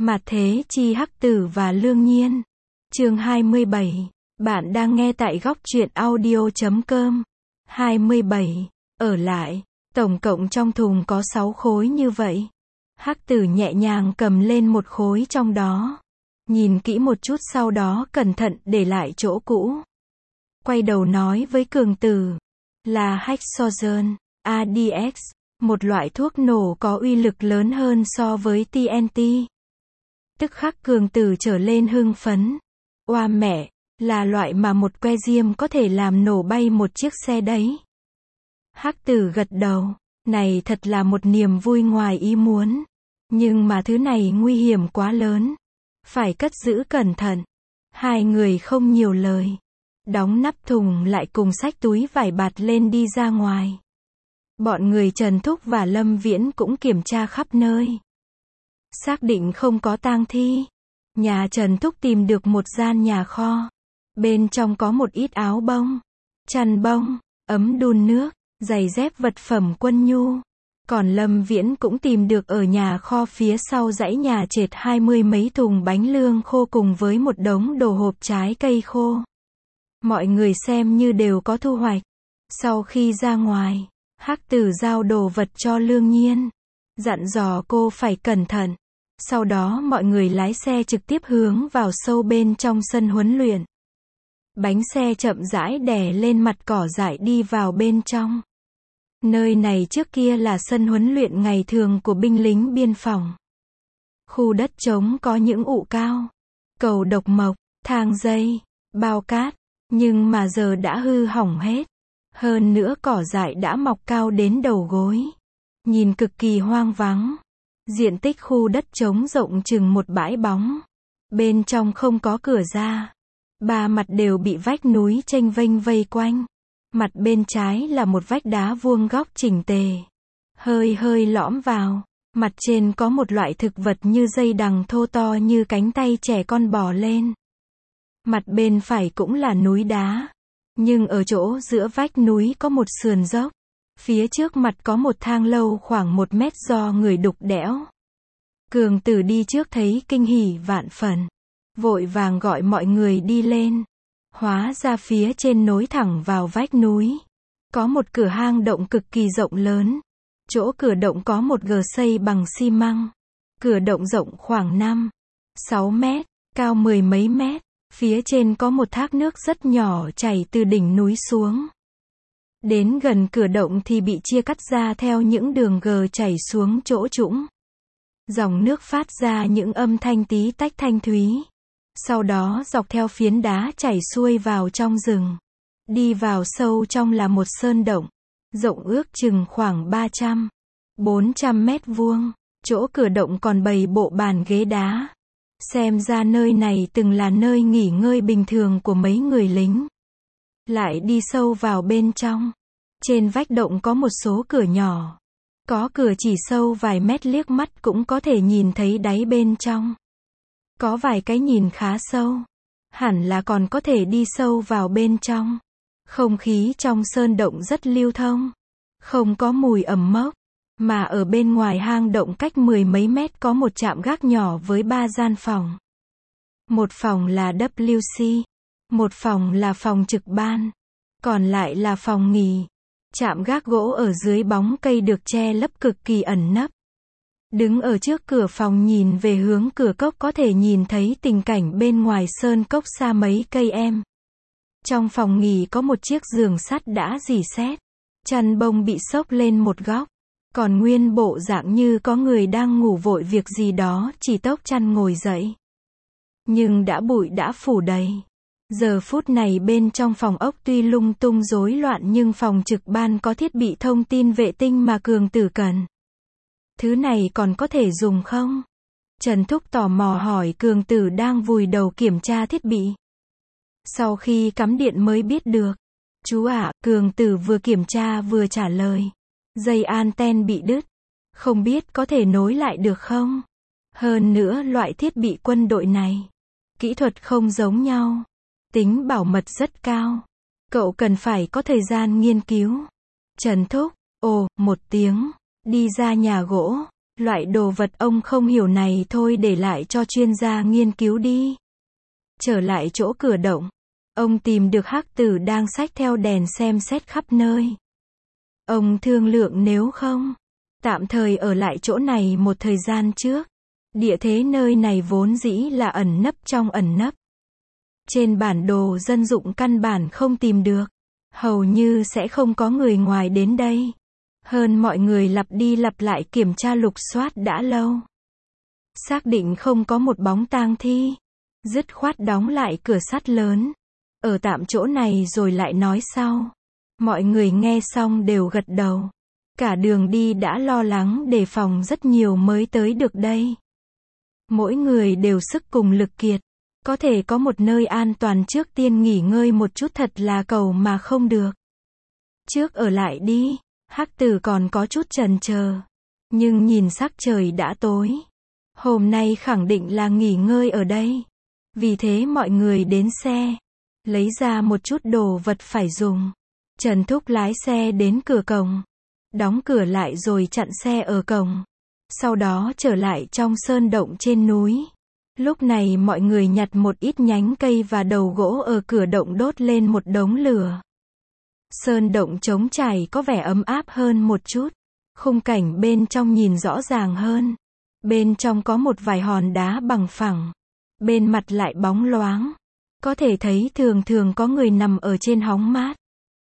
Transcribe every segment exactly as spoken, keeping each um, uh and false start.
Mạt Thế Chi Hắc Tử và Lương Nhiên. Chương hai mươi bảy. Bạn đang nghe tại góc truyện audio chấm com. hai mươi bảy. Ở lại. Tổng cộng trong thùng có sáu khối như vậy. Hắc Tử nhẹ nhàng cầm lên một khối trong đó. Nhìn kỹ một chút sau đó cẩn thận để lại chỗ cũ. Quay đầu nói với Cường Tử. Là Hexogen, a đê ích, một loại thuốc nổ có uy lực lớn hơn so với tê en tê. Tức khắc Cường Tử trở lên hưng phấn. Oa mẹ, là loại mà một que diêm có thể làm nổ bay một chiếc xe đấy. Hắc Tử gật đầu. Này thật là một niềm vui ngoài ý muốn. Nhưng mà thứ này nguy hiểm quá lớn. Phải cất giữ cẩn thận. Hai người không nhiều lời. Đóng nắp thùng lại cùng xách túi vải bạt lên đi ra ngoài. Bọn người Trần Thúc và Lâm Viễn cũng kiểm tra khắp nơi. Xác định không có tang thi. Nhà Trần Thúc tìm được một gian nhà kho. Bên trong có một ít áo bông, chăn bông, ấm đun nước, giày dép vật phẩm quân nhu. Còn Lâm Viễn cũng tìm được ở nhà kho phía sau dãy nhà trệt hai mươi mấy thùng bánh lương khô cùng với một đống đồ hộp trái cây khô. Mọi người xem như đều có thu hoạch. Sau khi ra ngoài, Hắc Tử giao đồ vật cho Lương Nhiên. Dặn dò cô phải cẩn thận. Sau đó mọi người lái xe trực tiếp hướng vào sâu bên trong sân huấn luyện. Bánh xe chậm rãi đè lên mặt cỏ dại đi vào bên trong. Nơi này trước kia là sân huấn luyện ngày thường của binh lính biên phòng. Khu đất trống có những ụ cao, cầu độc mộc, thang dây, bao cát, nhưng mà giờ đã hư hỏng hết. Hơn nữa cỏ dại đã mọc cao đến đầu gối. Nhìn cực kỳ hoang vắng. Diện tích khu đất trống rộng chừng một bãi bóng. Bên trong không có cửa ra. Ba mặt đều bị vách núi chênh vênh vây quanh. Mặt bên trái là một vách đá vuông góc chỉnh tề. Hơi hơi lõm vào. Mặt trên có một loại thực vật như dây đằng thô to như cánh tay trẻ con bò lên. Mặt bên phải cũng là núi đá. Nhưng ở chỗ giữa vách núi có một sườn dốc. Phía trước mặt có một thang lâu khoảng một mét do người đục đẽo. Cường Tử đi trước thấy kinh hỉ vạn phần. Vội vàng gọi mọi người đi lên. Hóa ra phía trên nối thẳng vào vách núi. Có một cửa hang động cực kỳ rộng lớn. Chỗ cửa động có một gờ xây bằng xi măng. Cửa động rộng khoảng năm, sáu mét, cao mười mấy mét. Phía trên có một thác nước rất nhỏ chảy từ đỉnh núi xuống. Đến gần cửa động thì bị chia cắt ra theo những đường gờ chảy xuống chỗ trũng. Dòng nước phát ra những âm thanh tí tách thanh thúy. Sau đó dọc theo phiến đá chảy xuôi vào trong rừng. Đi vào sâu trong là một sơn động. Rộng ước chừng khoảng ba trăm, bốn trăm mét vuông. Chỗ cửa động còn bày bộ bàn ghế đá. Xem ra nơi này từng là nơi nghỉ ngơi bình thường của mấy người lính. Lại đi sâu vào bên trong. Trên vách động có một số cửa nhỏ. Có cửa chỉ sâu vài mét liếc mắt cũng có thể nhìn thấy đáy bên trong. Có vài cái nhìn khá sâu. Hẳn là còn có thể đi sâu vào bên trong. Không khí trong sơn động rất lưu thông. Không có mùi ẩm mốc. Mà ở bên ngoài hang động cách mười mấy mét có một trạm gác nhỏ với ba gian phòng. Một phòng là vê xê. Một phòng là phòng trực ban. Còn lại là phòng nghỉ. Trạm gác gỗ ở dưới bóng cây được che lấp cực kỳ ẩn nấp. Đứng ở trước cửa phòng nhìn về hướng cửa cốc có thể nhìn thấy tình cảnh bên ngoài sơn cốc xa mấy cây em. Trong phòng nghỉ có một chiếc giường sắt đã rỉ sét. Chăn bông bị xốc lên một góc. Còn nguyên bộ dạng như có người đang ngủ vội việc gì đó chỉ tốc chăn ngồi dậy. Nhưng đã bụi đã phủ đầy. Giờ phút này bên trong phòng ốc tuy lung tung rối loạn nhưng phòng trực ban có thiết bị thông tin vệ tinh mà Cường Tử cần. Thứ này còn có thể dùng không? Trần Thúc tò mò hỏi Cường Tử đang vùi đầu kiểm tra thiết bị. Sau khi cắm điện mới biết được. Chú ạ, Cường Tử vừa kiểm tra vừa trả lời. Dây anten bị đứt. Không biết có thể nối lại được không? Hơn nữa loại thiết bị quân đội này. Kỹ thuật không giống nhau. Tính bảo mật rất cao. Cậu cần phải có thời gian nghiên cứu. Trần Thúc, ồ, một tiếng. Đi ra nhà gỗ. Loại đồ vật ông không hiểu này thôi để lại cho chuyên gia nghiên cứu đi. Trở lại chỗ cửa động, ông tìm được Hắc Tử đang xách theo đèn xem xét khắp nơi. Ông thương lượng nếu không, tạm thời ở lại chỗ này một thời gian trước. Địa thế nơi này vốn dĩ là ẩn nấp trong ẩn nấp. Trên bản đồ dân dụng căn bản không tìm được. Hầu như sẽ không có người ngoài đến đây. Hơn mọi người lặp đi lặp lại kiểm tra lục soát đã lâu. Xác định không có một bóng tang thi. Dứt khoát đóng lại cửa sắt lớn. Ở tạm chỗ này rồi lại nói sau. Mọi người nghe xong đều gật đầu. Cả đường đi đã lo lắng đề phòng rất nhiều mới tới được đây. Mỗi người đều sức cùng lực kiệt. Có thể có một nơi an toàn trước tiên nghỉ ngơi một chút thật là cầu mà không được. Trước ở lại đi, Hắc Tử còn có chút chần chờ. Nhưng nhìn sắc trời đã tối. Hôm nay khẳng định là nghỉ ngơi ở đây. Vì thế mọi người đến xe. Lấy ra một chút đồ vật phải dùng. Trần Thúc lái xe đến cửa cổng. Đóng cửa lại rồi chặn xe ở cổng. Sau đó trở lại trong sơn động trên núi. Lúc này mọi người nhặt một ít nhánh cây và đầu gỗ ở cửa động đốt lên một đống lửa. Sơn động trống trải có vẻ ấm áp hơn một chút. Khung cảnh bên trong nhìn rõ ràng hơn. Bên trong có một vài hòn đá bằng phẳng. Bên mặt lại bóng loáng. Có thể thấy thường thường có người nằm ở trên hóng mát.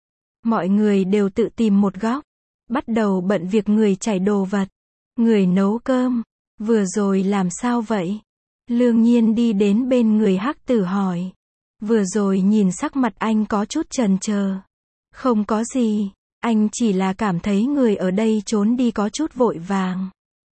Mọi người đều tự tìm một góc. Bắt đầu bận việc người chải đồ vật. Người nấu cơm. Vừa rồi làm sao vậy? Lương Nhiên đi đến bên người Hắc Tử hỏi. Vừa rồi nhìn sắc mặt anh có chút chần chờ. Không có gì. Anh chỉ là cảm thấy người ở đây trốn đi có chút vội vàng.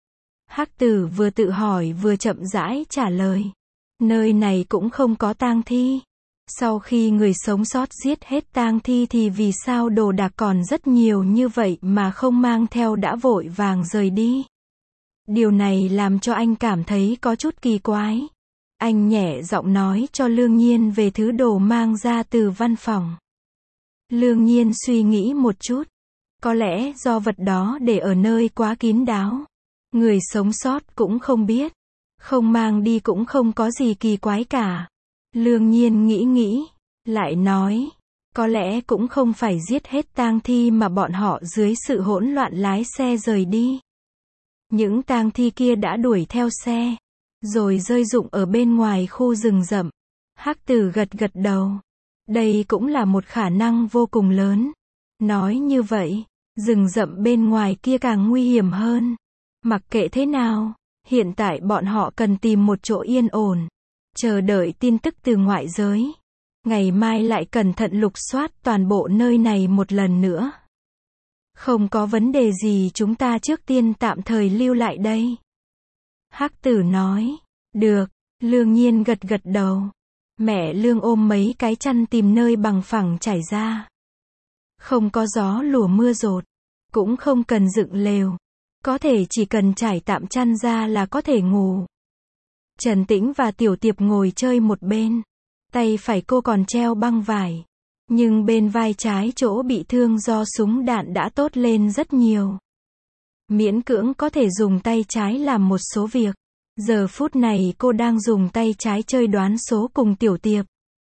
Hắc Tử vừa tự hỏi vừa chậm rãi trả lời. Nơi này cũng không có tang thi. Sau khi người sống sót giết hết tang thi thì vì sao đồ đạc còn rất nhiều như vậy mà không mang theo đã vội vàng rời đi. Điều này làm cho anh cảm thấy có chút kỳ quái. Anh nhẹ giọng nói cho Lương Nhiên về thứ đồ mang ra từ văn phòng. Lương Nhiên suy nghĩ một chút. Có lẽ do vật đó để ở nơi quá kín đáo. Người sống sót cũng không biết. Không mang đi cũng không có gì kỳ quái cả. Lương Nhiên nghĩ nghĩ. Lại nói. Có lẽ cũng không phải giết hết tang thi mà bọn họ dưới sự hỗn loạn lái xe rời đi. Những tang thi kia đã đuổi theo xe. Rồi rơi rụng ở bên ngoài khu rừng rậm. Hắc Tử gật gật đầu. Đây cũng là một khả năng vô cùng lớn. Nói như vậy, rừng rậm bên ngoài kia càng nguy hiểm hơn. Mặc kệ thế nào, hiện tại bọn họ cần tìm một chỗ yên ổn. Chờ đợi tin tức từ ngoại giới. Ngày mai lại cẩn thận lục soát toàn bộ nơi này một lần nữa. Không có vấn đề gì chúng ta trước tiên tạm thời lưu lại đây. Hắc Tử nói. Được. Lương Nhiên gật gật đầu. Mẹ Lương ôm mấy cái chăn tìm nơi bằng phẳng trải ra. Không có gió lùa mưa rột. Cũng không cần dựng lều. Có thể chỉ cần trải tạm chăn ra là có thể ngủ. Trần Tĩnh và Tiểu Tiệp ngồi chơi một bên. Tay phải cô còn treo băng vải. Nhưng bên vai trái chỗ bị thương do súng đạn đã tốt lên rất nhiều. Miễn cưỡng có thể dùng tay trái làm một số việc. Giờ phút này cô đang dùng tay trái chơi đoán số cùng Tiểu Tiệp.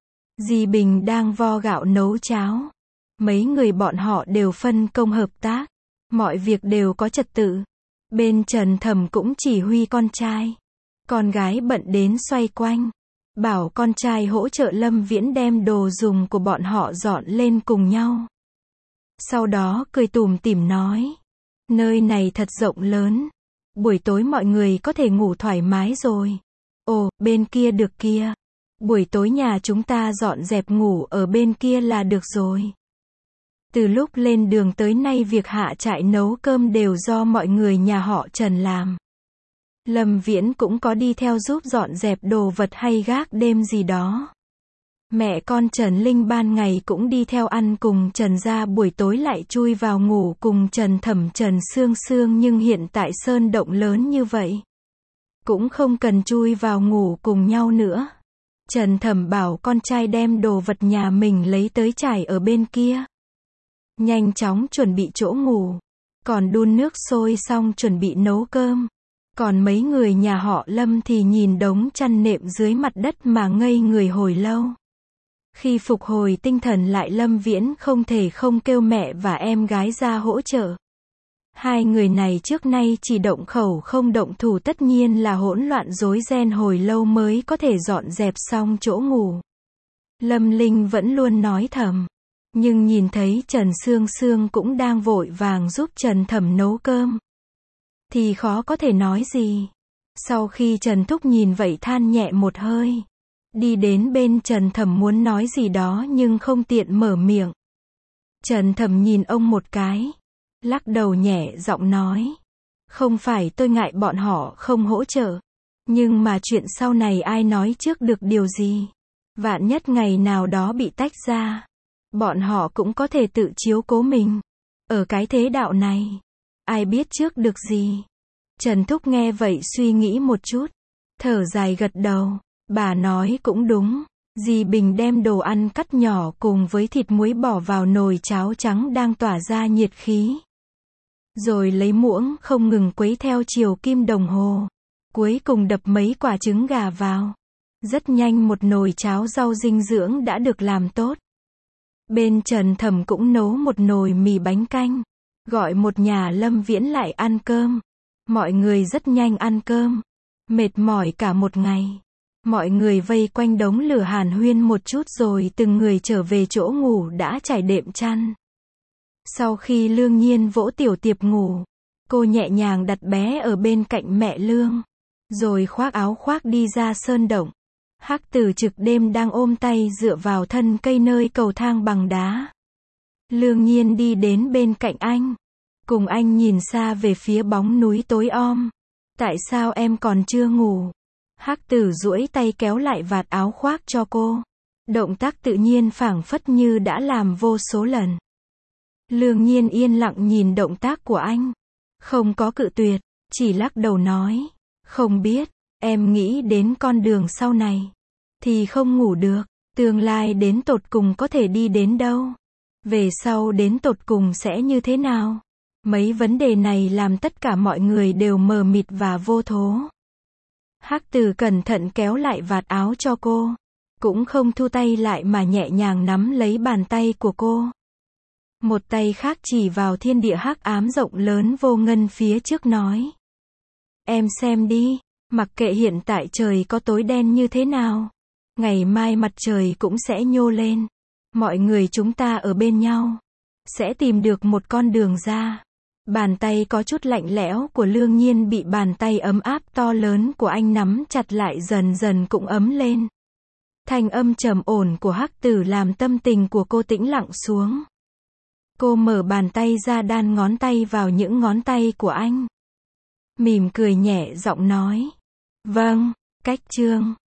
Dì Bình đang vo gạo nấu cháo. Mấy người bọn họ đều phân công hợp tác. Mọi việc đều có trật tự. Bên Trần Thẩm cũng chỉ huy con trai. Con gái bận đến xoay quanh. Bảo con trai hỗ trợ Lâm Viễn đem đồ dùng của bọn họ dọn lên cùng nhau. Sau đó cười tủm tỉm nói. Nơi này thật rộng lớn. Buổi tối mọi người có thể ngủ thoải mái rồi. Ồ, bên kia được kia. Buổi tối nhà chúng ta dọn dẹp ngủ ở bên kia là được rồi. Từ lúc lên đường tới nay việc hạ trại nấu cơm đều do mọi người nhà họ Trần làm. Lâm Viễn cũng có đi theo giúp dọn dẹp đồ vật hay gác đêm gì đó. Mẹ con Trần Linh ban ngày cũng đi theo ăn cùng Trần gia, buổi tối lại chui vào ngủ cùng Trần Thẩm Trần Sương Sương, nhưng hiện tại sơn động lớn như vậy. Cũng không cần chui vào ngủ cùng nhau nữa. Trần Thẩm bảo con trai đem đồ vật nhà mình lấy tới trải ở bên kia. Nhanh chóng chuẩn bị chỗ ngủ. còn đun nước sôi xong chuẩn bị nấu cơm. Còn mấy người nhà họ Lâm thì nhìn đống chăn nệm dưới mặt đất mà ngây người hồi lâu. Khi phục hồi tinh thần lại, Lâm Viễn không thể không kêu mẹ và em gái ra hỗ trợ. Hai người này trước nay chỉ động khẩu không động thủ, tất nhiên là hỗn loạn rối ren hồi lâu mới có thể dọn dẹp xong chỗ ngủ. Lâm Linh vẫn luôn nói thầm. Nhưng nhìn thấy Trần Sương Sương cũng đang vội vàng giúp Trần Thẩm nấu cơm, thì khó có thể nói gì. Sau khi Trần Thúc nhìn vậy than nhẹ một hơi. Đi đến bên Trần Thẩm muốn nói gì đó nhưng không tiện mở miệng. Trần Thẩm nhìn ông một cái, lắc đầu nhẹ giọng nói. Không phải tôi ngại bọn họ không hỗ trợ. Nhưng mà chuyện sau này ai nói trước được điều gì. Vạn nhất ngày nào đó bị tách ra, bọn họ cũng có thể tự chiếu cố mình. Ở cái thế đạo này, ai biết trước được gì. Trần Thúc nghe vậy suy nghĩ một chút, thở dài gật đầu. Bà nói cũng đúng. Dì Bình đem đồ ăn cắt nhỏ cùng với thịt muối bỏ vào nồi cháo trắng đang tỏa ra nhiệt khí. Rồi lấy muỗng không ngừng quấy theo chiều kim đồng hồ. Cuối cùng đập mấy quả trứng gà vào. Rất nhanh một nồi cháo rau dinh dưỡng đã được làm tốt. Bên Trần Thẩm cũng nấu một nồi mì bánh canh. Gọi một nhà Lâm Viễn lại ăn cơm. Mọi người rất nhanh ăn cơm. Mệt mỏi cả một ngày. Mọi người vây quanh đống lửa hàn huyên một chút rồi từng người trở về chỗ ngủ đã trải đệm chăn. Sau khi Lương Nhiên vỗ Tiểu Tiệp ngủ, cô nhẹ nhàng đặt bé ở bên cạnh mẹ Lương. Rồi khoác áo khoác đi ra sơn động. Hắc Tử Trực đêm đang ôm tay dựa vào thân cây nơi cầu thang bằng đá. Lương Nhiên đi đến bên cạnh anh. Cùng anh nhìn xa về phía bóng núi tối om. Tại sao em còn chưa ngủ? Hắc Tử duỗi tay kéo lại vạt áo khoác cho cô. Động tác tự nhiên phảng phất như đã làm vô số lần. Lương Nhiên yên lặng nhìn động tác của anh. Không có cự tuyệt, chỉ lắc đầu nói. Không biết, em nghĩ đến con đường sau này. Thì không ngủ được, tương lai đến tột cùng có thể đi đến đâu. Về sau đến tột cùng sẽ như thế nào. Mấy vấn đề này làm tất cả mọi người đều mờ mịt và vô thố. Hắc Tử cẩn thận kéo lại vạt áo cho cô. Cũng không thu tay lại mà nhẹ nhàng nắm lấy bàn tay của cô. Một tay khác chỉ vào thiên địa hắc ám rộng lớn vô ngân phía trước nói. Em xem đi, mặc kệ hiện tại trời có tối đen như thế nào. Ngày mai mặt trời cũng sẽ nhô lên. Mọi người chúng ta ở bên nhau. Sẽ tìm được một con đường ra. Bàn tay có chút lạnh lẽo của Lương Nhiên bị bàn tay ấm áp to lớn của anh nắm chặt lại dần dần cũng ấm lên. Thanh âm trầm ổn của Hắc Tử làm tâm tình của cô tĩnh lặng xuống. Cô mở bàn tay ra đan ngón tay vào những ngón tay của anh. Mỉm cười nhẹ giọng nói. Vâng, cách chương.